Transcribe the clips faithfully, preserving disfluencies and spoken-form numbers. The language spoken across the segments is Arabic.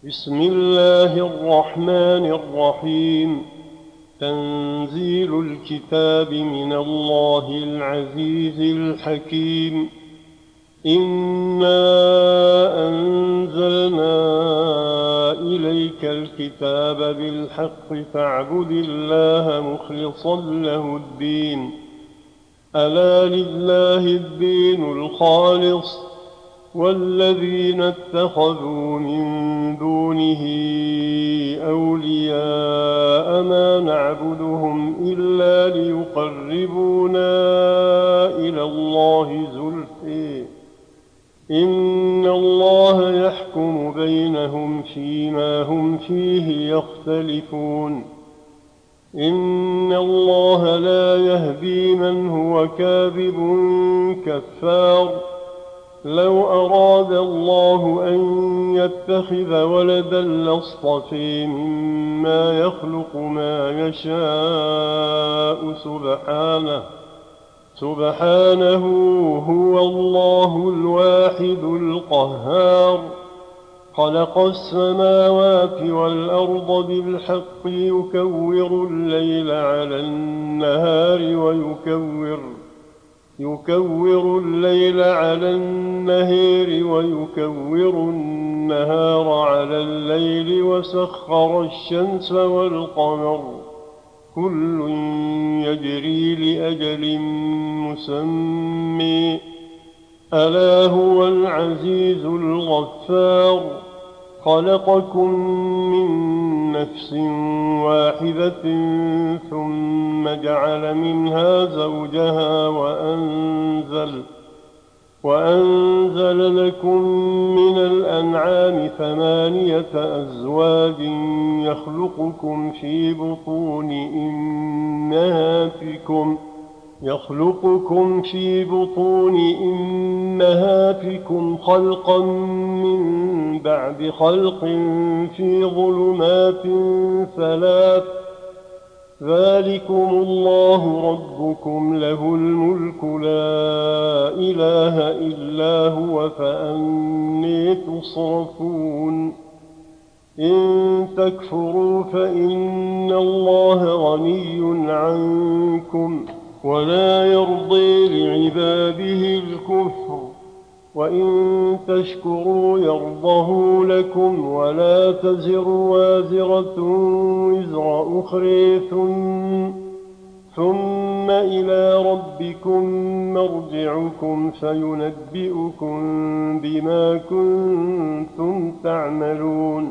بسم الله الرحمن الرحيم. تنزيل الكتاب من الله العزيز الحكيم. إنا أنزلنا إليك الكتاب بالحق فاعبد الله مخلصا له الدين. ألا لله الدين الخالص، والذين اتخذوا من دونه أولياء ما نعبدهم إلا ليقربونا إلى الله زلفى إن الله يحكم بينهم فيما هم فيه يختلفون. إن الله لا يهدي من هو كاذب كفار. لو أراد الله أن يتخذ ولدا لاصطفى مما يخلق ما يشاء سبحانه سبحانه هو الله الواحد القهار. خلق السماوات والأرض بالحق يكور الليل على النهار ويكور يكور الليل على النهار ويكور النهار على الليل وسخر الشمس والقمر كل يجري لأجل مسمى. ألا هو العزيز الغفار. خلقكم من نفس واحدة ثم جعل منها زوجها وأنزل, وأنزل لكم من الأنعام ثمانية أزواج يخلقكم في بطون أمهاتكم يخلقكم في بطون أمهاتكم خلقا من بعد خلق في ظلمات ثلاث. ذلكم الله ربكم له الملك لا إله إلا هو فأني تصرفون. إن تكفروا فإن الله غني عنكم ولا يرضي لعباده الكفر، وإن تشكروا يرضه لكم ولا تزر وازرة وزر أخرى ثم, ثم إلى ربكم مرجعكم فينبئكم بما كنتم تعملون.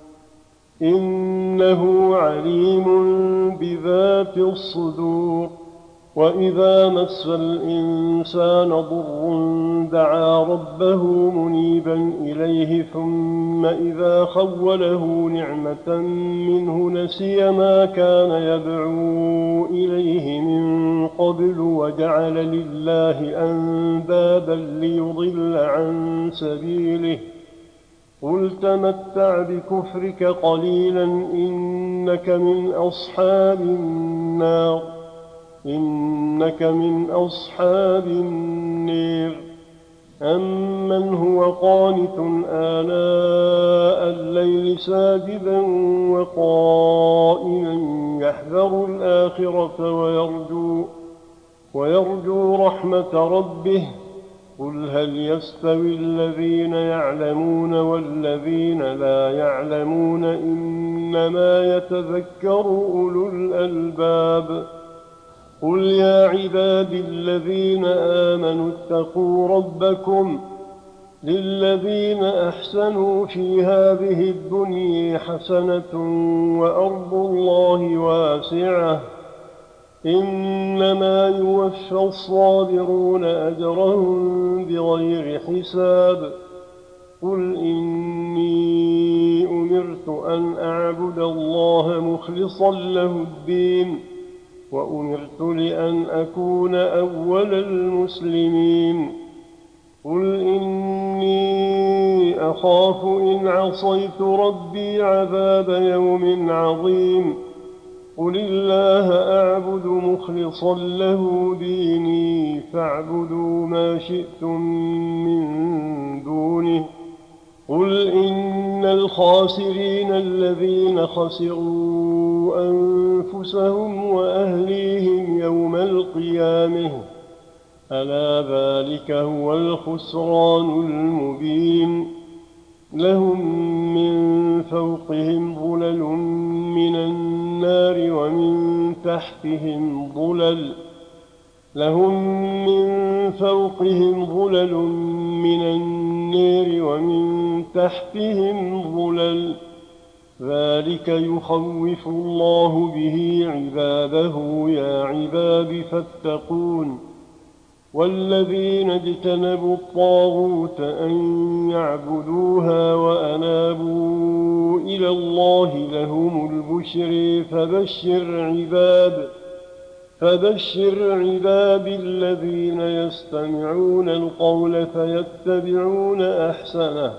إنه عليم بذات الصدور. وإذا مس الإنسان ضر دعا ربه منيبا إليه ثم إذا خوله نعمة منه نسي ما كان يدعو إليه من قبل وجعل لله أندادا ليضل عن سبيله. قل تمتع بكفرك قليلا إنك من أصحاب النار إنك من أصحاب النير. أمن هو قانت آناء الليل ساجدا وقائما يحذر الآخرة ويرجو, ويرجو رحمة ربه. قل هل يستوي الذين يعلمون والذين لا يعلمون إنما يتذكر أولو الألباب. قل يا عبادي الذين آمنوا اتقوا ربكم للذين أحسنوا في هذه الدنيا حسنة وأرض الله واسعة إنما يوفى الصابرون أجرهم بغير حساب. قل إني أمرت أن أعبد الله مخلصا له الدين وأمرت لأن أكون أول المسلمين. قل إني أخاف إن عصيت ربي عذاب يوم عظيم. قل الله أعبد مخلصا له ديني فاعبدوا ما شئتم من دونه قل إن الخاسرين الذين خسروا أنفسهم وأهليهم يوم القيامة ألا ذلك هو الخسران المبين لهم من فوقهم ظلل من النار ومن تحتهم ظلل لهم من فوقهم ظلل من النار ومن تحتهم ظلل ذلك يخوف الله به عباده يا عباد فاتقون والذين اجتنبوا الطاغوت أن يعبدوها وأنابوا إلى الله لهم البشر فبشر عباد فبشر عباد الذين يستمعون القول فيتبعون أحسنه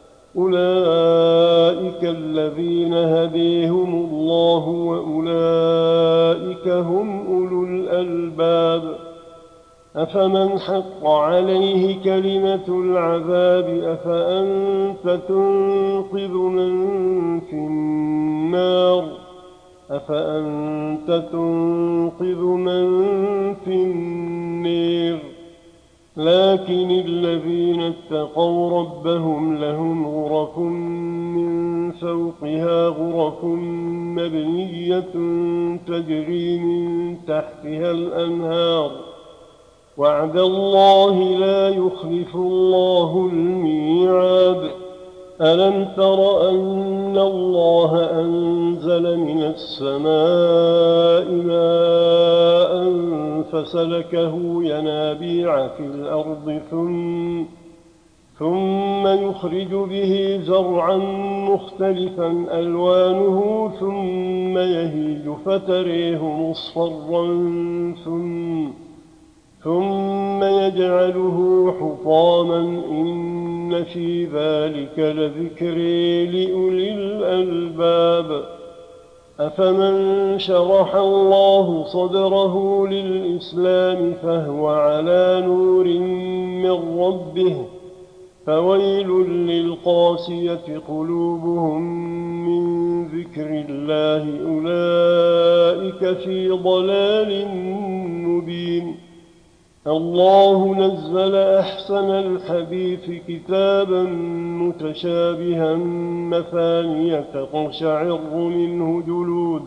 أولئك الذين هديهم الله وأولئك هم أولو الألباب أفمن حق عليه كلمة العذاب أفأنت تنقذ من في النار أفأنت تنقذ من في النار لكن الذين اتقوا ربهم لهم غرف من فوقها غرف مبنية تجري من تحتها الأنهار وعد الله لا يخلف الله الميعاد ألم تر أن الله أنزل من السماء ماء فسلكه ينابيع في الأرض ثم, ثم يخرج به زرعا مختلفا ألوانه ثم يهيج فتريه مصفرا ثم, ثم يجعله حطاما إن في ذلك لذكر لأولي الألباب أفمن شرح الله صدره للإسلام فهو على نور من ربه فويل للقاسية قلوبهم من ذكر الله أولئك في ضلال مبين الله نزل أحسن الحديث كتابا متشابها مثانية تقشعر منه جلود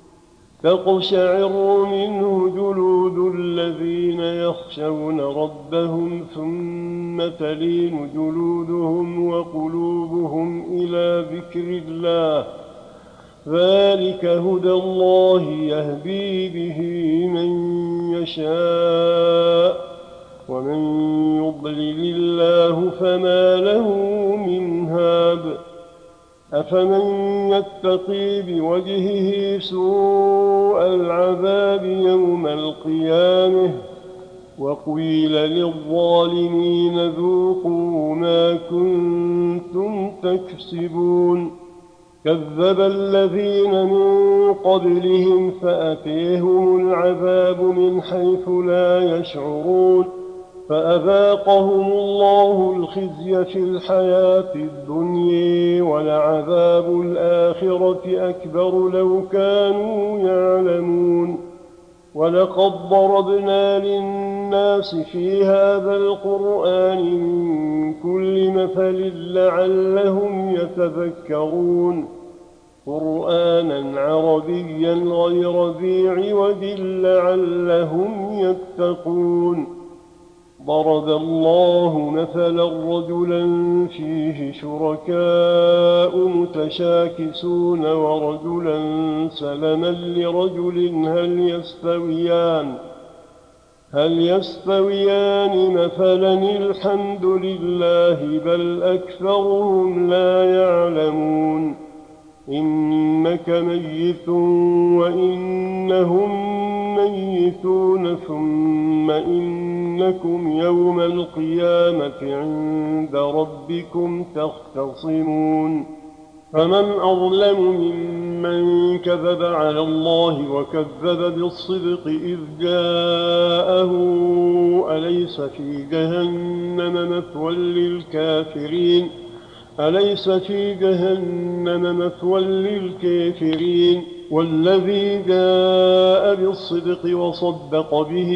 تقشعر منه جلود الذين يخشون ربهم ثم تلين جلودهم وقلوبهم إلى ذكر الله ذلك هدى الله يهدي به من يشاء ومن يضلل الله فما له من هاد أفمن يتقي بوجهه سوء العذاب يوم القيامة وقيل للظالمين ذوقوا ما كنتم تكسبون كذب الذين من قبلهم فأتيهم العذاب من حيث لا يشعرون فأذاقهم الله الخزي في الحياة الدنيا ولعذاب الآخرة أكبر لو كانوا يعلمون ولقد ضربنا للناس في هذا القرآن من كل مثل لعلهم يتذكرون قرآنا عربيا غير ذي عوج لعلهم يتقون ضرب الله مثلا رجلا فيه شركاء متشاكسون ورجلا سلما لرجل هل يستويان هل يستويان مثلا الحمد لله بل أكثرهم لا يعلمون إنك ميت وإنهم ميتون ثم إنكم يوم القيامة عند ربكم تختصمون فمن أظلم ممن كذب على الله وكذب بالصدق إذ جاءه أليس في جهنم مثوى للكافرين أليس في جهنم مثوى للكافرين والذي جاء بالصدق وصدق به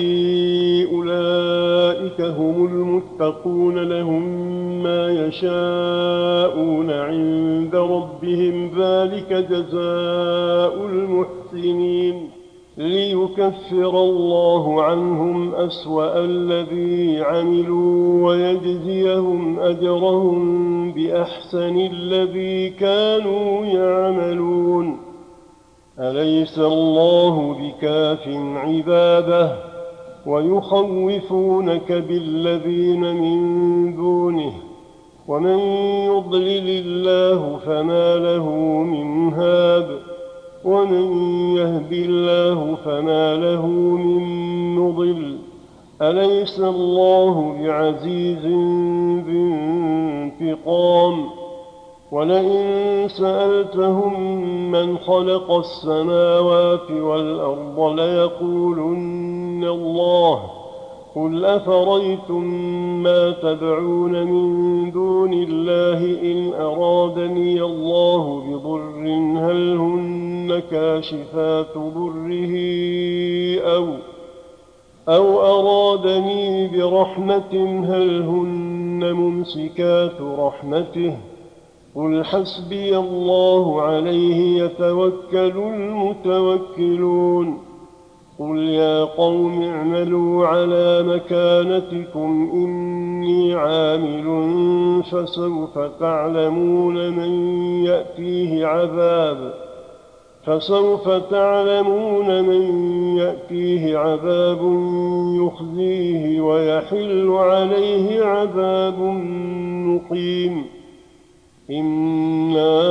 أولئك هم المتقون لهم ما يشاءون عند ربهم ذلك جزاء المحسنين ليكفر الله عنهم أسوأ الذي عملوا ويجزيهم أجرهم بأحسن الذي كانوا يعملون أليس الله بكاف عباده ويخوفونك بالذين من دونه ومن يضلل الله فما له من هاد ومن يهد الله فما له من مضل أليس الله بعزيز ذي انتقام ولئن سألتهم من خلق السماوات والأرض ليقولن الله قل أفريتم ما تدعون من دون الله إن أرادني الله بضر هل هن كاشفات ضره أو أو أرادني برحمة هل هن ممسكات رحمته قل حسبي الله عليه يتوكل المتوكلون قل يا قوم اعملوا على مكانتكم إني عامل فسوف تعلمون من يأتيه عذاب فسوف تعلمون من يأتيه عذاب يخزيه ويحل عليه عذاب مقيم إنا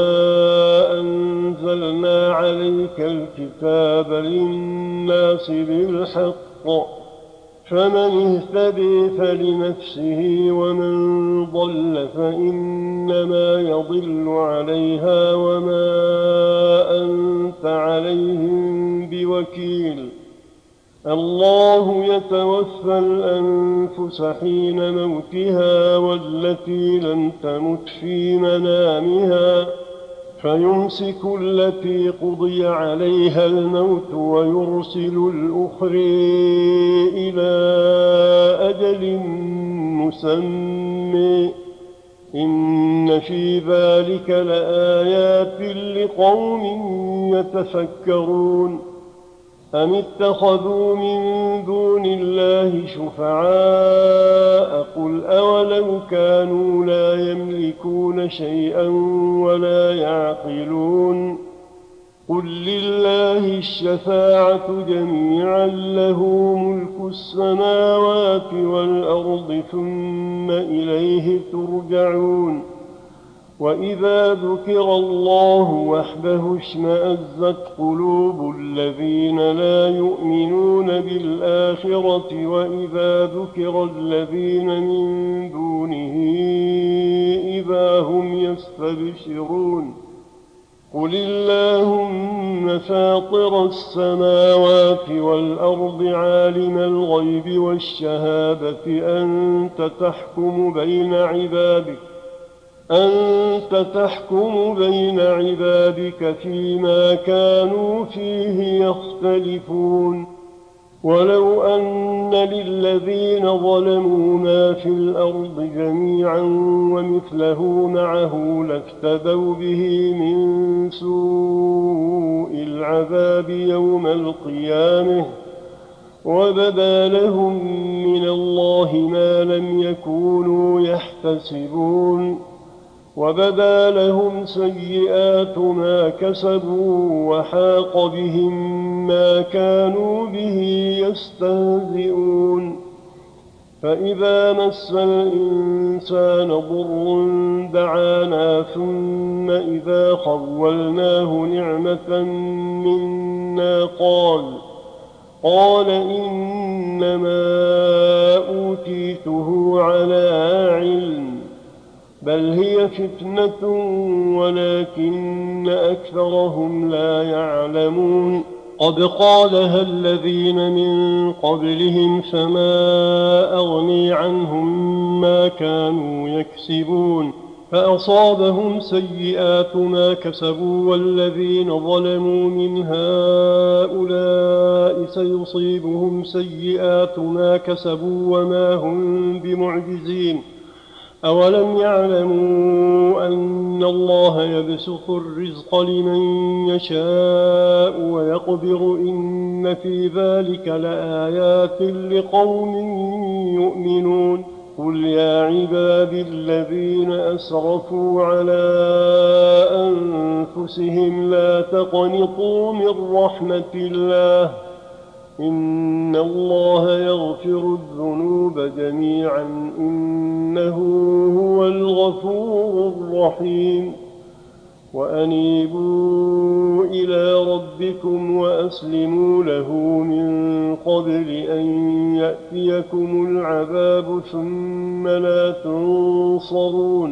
أنزلنا عليك الكتاب للناس بالحق فمن اهتدي فلنفسه ومن ضل فإنما يضل عليها وما أنت عليهم بوكيل الله يتوفى الأنفس حين موتها والتي لم تمت في منامها فيمسك التي قضي عليها الموت ويرسل الأخرى إلى أجل مسمى إن في ذلك لآيات لقوم يتفكرون أم اتخذوا من دون الله شفعاء قل أولو كانوا لا يملكون شيئا ولا يعقلون قل لله الشفاعة جميعا له ملك السماوات والأرض ثم إليه ترجعون وإذا ذكر الله وحده اشمأزت قلوب الذين لا يؤمنون بالآخرة وإذا ذكر الذين من دونه إذا هم يستبشرون قل اللهم فاطر السماوات والأرض عالم الغيب والشهادة أنت تحكم بين عبادك أنت تحكم بين عبادك فيما كانوا فيه يختلفون ولو أن للذين ظلموا ما في الأرض جميعا ومثله معه لافتدوا به من سوء العذاب يوم القيامة وبدا لهم من الله ما لم يكونوا يحتسبون وبدا لهم سيئات ما كسبوا وحاق بهم ما كانوا به يستهزئون فإذا مس الإنسان ضر دعانا ثم إذا خولناه نعمة منا قال قال إنما أوتيته على علم بل هي فتنة ولكن أكثرهم لا يعلمون قد قالها الذين من قبلهم فما أغني عنهم ما كانوا يكسبون فأصابهم سيئات ما كسبوا والذين ظلموا من هؤلاء سيصيبهم سيئات ما كسبوا وما هم بمعجزين أولم يعلموا أن الله يبسط الرزق لمن يشاء ويقدر إن في ذلك لآيات لقوم يؤمنون قل يا عبادي الذين أسرفوا على أنفسهم لا تقنطوا من رحمة الله إن الله يغفر الذنوب جميعا إنه هو الغفور الرحيم وأنيبوا إلى ربكم وأسلموا له من قبل أن يأتيكم العذاب ثم لا تنصرون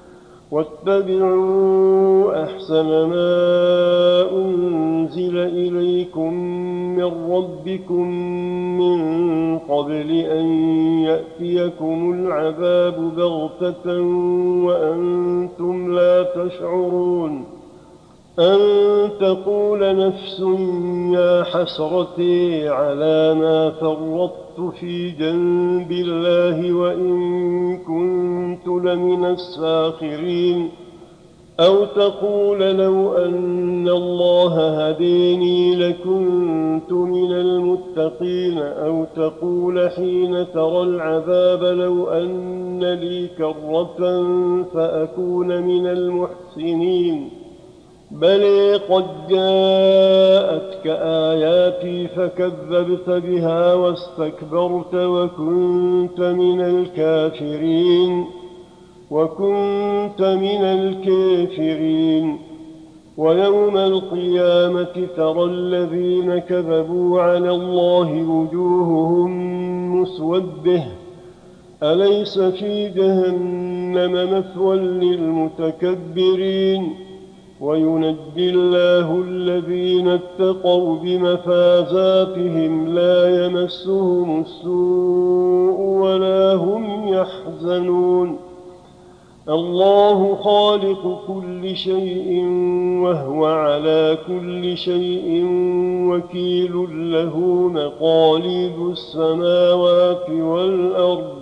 واتبعوا أحسن ما أنزل إليكم من ربكم من قبل أن يأتيكم العذاب بغتة وأنتم لا تشعرون أن تقول نفس يا حسرتي على ما فرطت في جنب الله وإن كنت لمن الساخرين أو تقول لو أن الله هديني لكنت من المتقين أو تقول حين ترى العذاب لو أن لي كرة فأكون من المحسنين بل قد جاءتك آياتي فكذبت بها واستكبرت وكنت من الكافرين وكنت من الكافرين ويوم القيامة ترى الذين كذبوا على الله وجوههم مسودة أليس في جهنم مثوى للمتكبرين وينجي الله الذين اتقوا بمفازاتهم لا يمسهم السوء ولا هم يحزنون الله خالق كل شيء وهو على كل شيء وكيل له مقاليد السماوات والأرض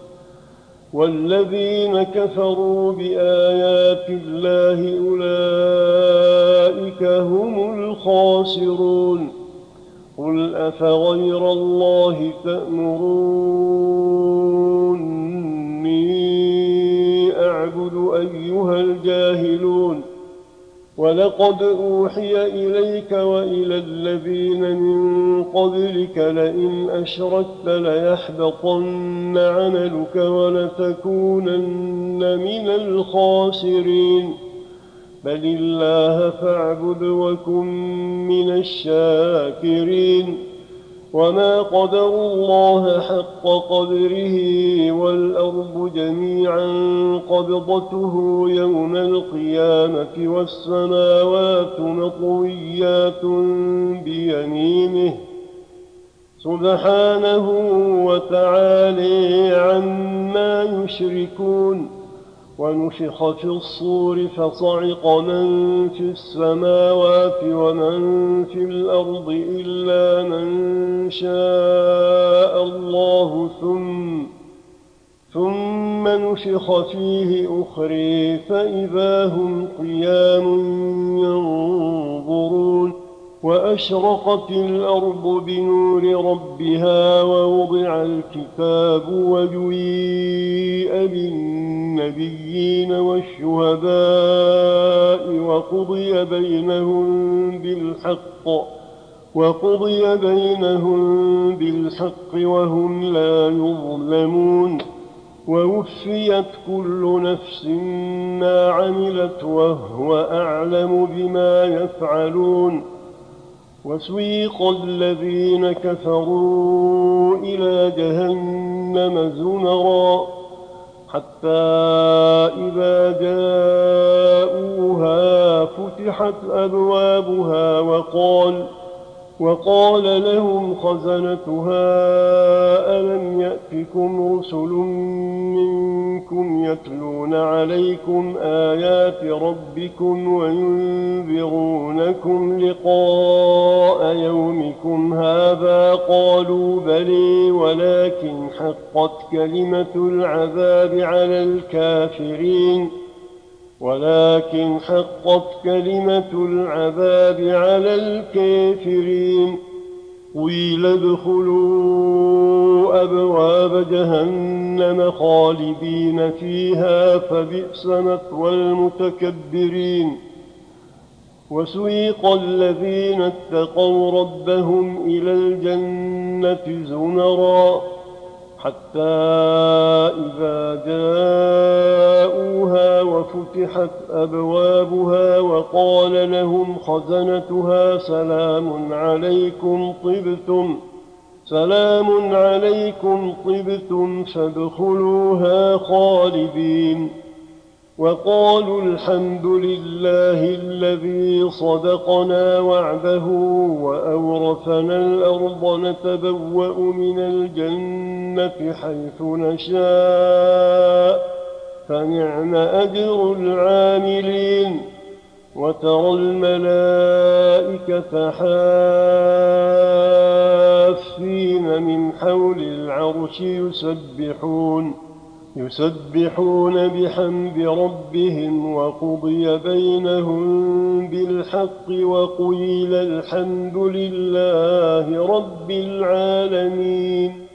والذين كفروا بآيات الله أولئك هم الخاسرون قل أفغير الله تأمروني أعبد أيها الجاهلون ولقد أوحي إليك وإلى الذين من قبلك لئن أشركت ليحبطن عملك ولتكونن من الخاسرين بل الله فاعبد وكن من الشاكرين وما قدروا الله حق قدره والأرض جميعا قبضته يوم القيامة والسماوات مطويات بيمينه سبحانه وتعالى عما يشركون ونفخ في الصور فصعق من في السماوات ومن في الأرض إلا من شاء الله ثم ثم نفخ فيه أخرى فإذا هم قيام ينظرون وأشرقت الأرض بنور ربها ووضع الكتاب وجيء بالنبيين والشهداء وقضي بينهم بالحق وقضي بينهم بالحق وهم لا يظلمون ووفيت كل نفس ما عملت وهو أعلم بما يفعلون وسيق الذين كفروا إلى جهنم زمرا حتى إذا جاءوها فتحت أبوابها وقال وقال لهم خزنتها ألم يأتكم رسل منكم يتلون عليكم آيات ربكم وينذرونكم لقاء يومكم هذا؟ قالوا بلي، ولكن حقت كلمة العذاب على الكافرين ولكن حقت كلمة العذاب على الكافرين. قيل ادخلوا أبواب جهنم خالدين فيها فبئس مثوى المتكبرين. وسيق الذين اتقوا ربهم إلى الجنة زمرا حتى إذا جاءوها وفتحت أبوابها وقال لهم خزنتها سلام عليكم طبتم سلام عليكم طبتم فادخلوها خالدين. وقالوا الحمد لله الذي صدقنا وعده وأورثنا الأرض نتبوأ من الجنة حيث نشاء فنعم أجر العاملين. وترى الملائكة حافين من حول العرش يسبحون يسبحون بحمد ربهم وقضي بينهم بالحق وقيل الحمد لله رب العالمين.